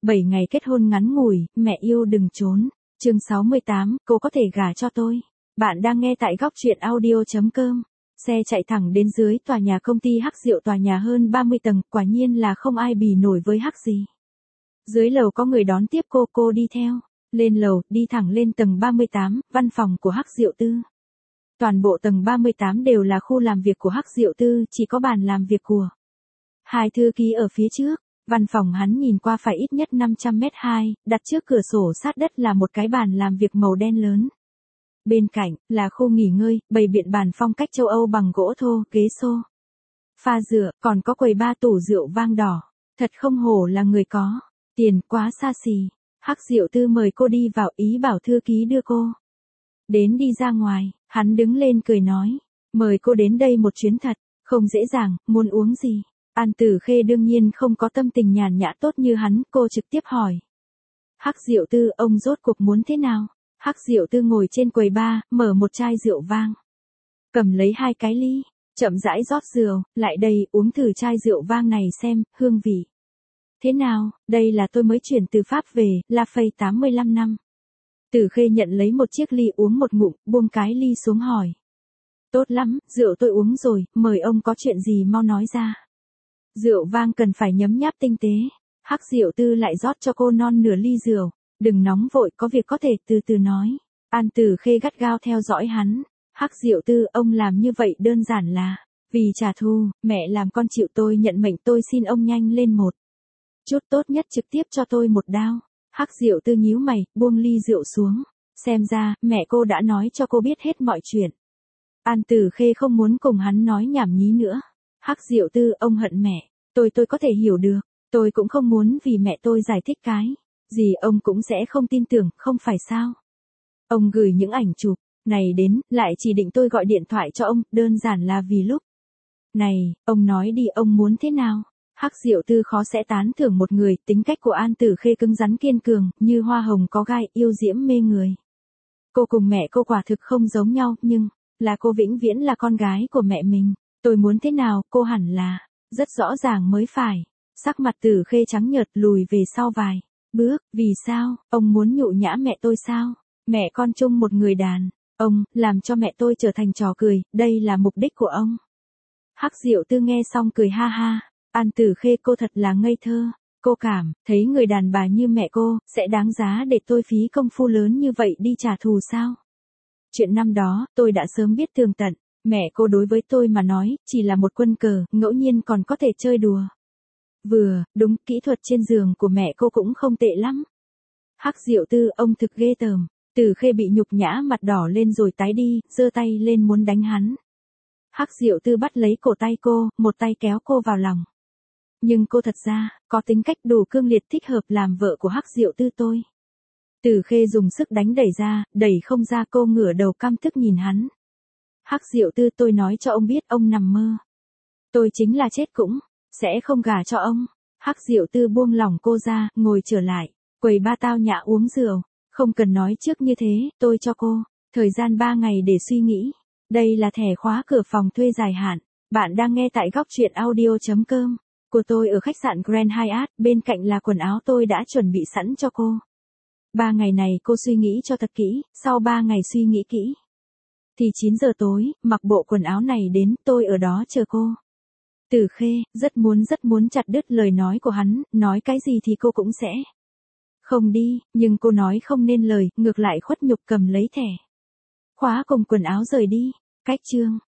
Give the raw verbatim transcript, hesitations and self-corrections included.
bảy ngày kết hôn ngắn ngủi, mẹ yêu đừng trốn. Chương sáu mươi tám, cô có thể gả cho tôi. Bạn đang nghe tại góc truyện audio chấm com. Xe chạy thẳng đến dưới tòa nhà công ty Hắc Diệu, tòa nhà hơn ba mươi tầng, quả nhiên là không ai bì nổi với Hắc gì. Dưới lầu có người đón tiếp cô, cô đi theo. Lên lầu, đi thẳng lên tầng ba mươi tám, văn phòng của Hắc Diệu Tư. Toàn bộ tầng ba mươi tám đều là khu làm việc của Hắc Diệu Tư, chỉ có bàn làm việc của hai thư ký ở phía trước. Văn phòng hắn nhìn qua phải ít nhất năm trăm mét hai, đặt trước cửa sổ sát đất là một cái bàn làm việc màu đen lớn. Bên cạnh, là khu nghỉ ngơi, bày biện bàn phong cách châu Âu bằng gỗ thô, ghế xô, pha rửa, còn có quầy ba tủ rượu vang đỏ. Thật không hổ là người có tiền, quá xa xỉ. Hắc Diệu Tư mời cô đi vào, ý bảo thư ký đưa cô đến đi ra ngoài. Hắn đứng lên cười nói, mời cô đến đây một chuyến thật, không dễ dàng, muốn uống gì? An Tử Khê đương nhiên không có tâm tình nhàn nhã tốt như hắn, cô trực tiếp hỏi. Hắc Diệu Tư, ông rốt cuộc muốn thế nào? Hắc Diệu Tư ngồi trên quầy bar, mở một chai rượu vang. Cầm lấy hai cái ly, chậm rãi rót rượu, lại đây, uống thử chai rượu vang này xem, hương vị thế nào? Đây là tôi mới chuyển từ Pháp về, La Phây tám mươi lăm năm. Tử Khê nhận lấy một chiếc ly uống một ngụm, buông cái ly xuống hỏi. Tốt lắm, rượu tôi uống rồi, mời ông có chuyện gì mau nói ra. Rượu vang cần phải nhấm nháp tinh tế. Hắc Diệu Tư lại rót cho cô non nửa ly rượu. Đừng nóng vội, có việc có thể từ từ nói. An Tử Khê gắt gao theo dõi hắn. Hắc Diệu Tư, ông làm như vậy đơn giản là vì trả thù. Mẹ làm con chịu, tôi nhận mệnh, tôi xin ông nhanh lên một chút, tốt nhất trực tiếp cho tôi một đao. Hắc Diệu Tư nhíu mày, buông ly rượu xuống. Xem ra, mẹ cô đã nói cho cô biết hết mọi chuyện. An Tử Khê không muốn cùng hắn nói nhảm nhí nữa. Hắc Diệu Tư, ông hận mẹ. Tôi tôi có thể hiểu được. Tôi cũng không muốn vì mẹ tôi giải thích cái gì ông cũng sẽ không tin tưởng, không phải sao? Ông gửi những ảnh chụp này đến, lại chỉ định tôi gọi điện thoại cho ông, đơn giản là vì lúc này, ông nói đi, ông muốn thế nào? Hắc Diệu Tư khó sẽ tán thưởng một người, tính cách của An Tử Khê cứng rắn kiên cường, như hoa hồng có gai, yêu diễm mê người. Cô cùng mẹ cô quả thực không giống nhau, nhưng là cô vĩnh viễn là con gái của mẹ mình. Tôi muốn thế nào, cô hẳn là rất rõ ràng mới phải. Sắc mặt Tử Khê trắng nhợt, lùi về sau vài bước. Vì sao, ông muốn nhụ nhã mẹ tôi sao? Mẹ con chung một người đàn ông, làm cho mẹ tôi trở thành trò cười, đây là mục đích của ông. Hắc Diệu Tư nghe xong cười ha ha. An Tử Khê, cô thật là ngây thơ. Cô cảm thấy người đàn bà như mẹ cô sẽ đáng giá để tôi phí công phu lớn như vậy đi trả thù sao? Chuyện năm đó, tôi đã sớm biết tường tận. Mẹ cô đối với tôi mà nói, chỉ là một quân cờ, ngẫu nhiên còn có thể chơi đùa. Vừa, đúng, kỹ thuật trên giường của mẹ cô cũng không tệ lắm. Hắc Diệu Tư, ông thực ghê tởm. Tử Khê bị nhục nhã, mặt đỏ lên rồi tái đi, giơ tay lên muốn đánh hắn. Hắc Diệu Tư bắt lấy cổ tay cô, một tay kéo cô vào lòng. Nhưng cô thật ra, có tính cách đủ cương liệt, thích hợp làm vợ của Hắc Diệu Tư tôi. Tử Khê dùng sức đánh đẩy ra, đẩy không ra, cô ngửa đầu căm tức nhìn hắn. Hắc Diệu Tư, tôi nói cho ông biết, ông nằm mơ. Tôi chính là chết cũng sẽ không gả cho ông. Hắc Diệu Tư buông lỏng cô ra, ngồi trở lại. Quầy ba tao nhã uống rượu. Không cần nói trước như thế, tôi cho cô thời gian ba ngày để suy nghĩ. Đây là thẻ khóa cửa phòng thuê dài hạn. Bạn đang nghe tại góc truyện audio chấm com. Của tôi ở khách sạn Grand Hyatt, bên cạnh là quần áo tôi đã chuẩn bị sẵn cho cô. Ba ngày này cô suy nghĩ cho thật kỹ, sau ba ngày suy nghĩ kỹ thì chín giờ tối, mặc bộ quần áo này đến, tôi ở đó chờ cô. Tử Khê, rất muốn rất muốn chặt đứt lời nói của hắn, nói cái gì thì cô cũng sẽ không đi, nhưng cô nói không nên lời, ngược lại khuất nhục cầm lấy thẻ khóa cùng quần áo rời đi. Cách chương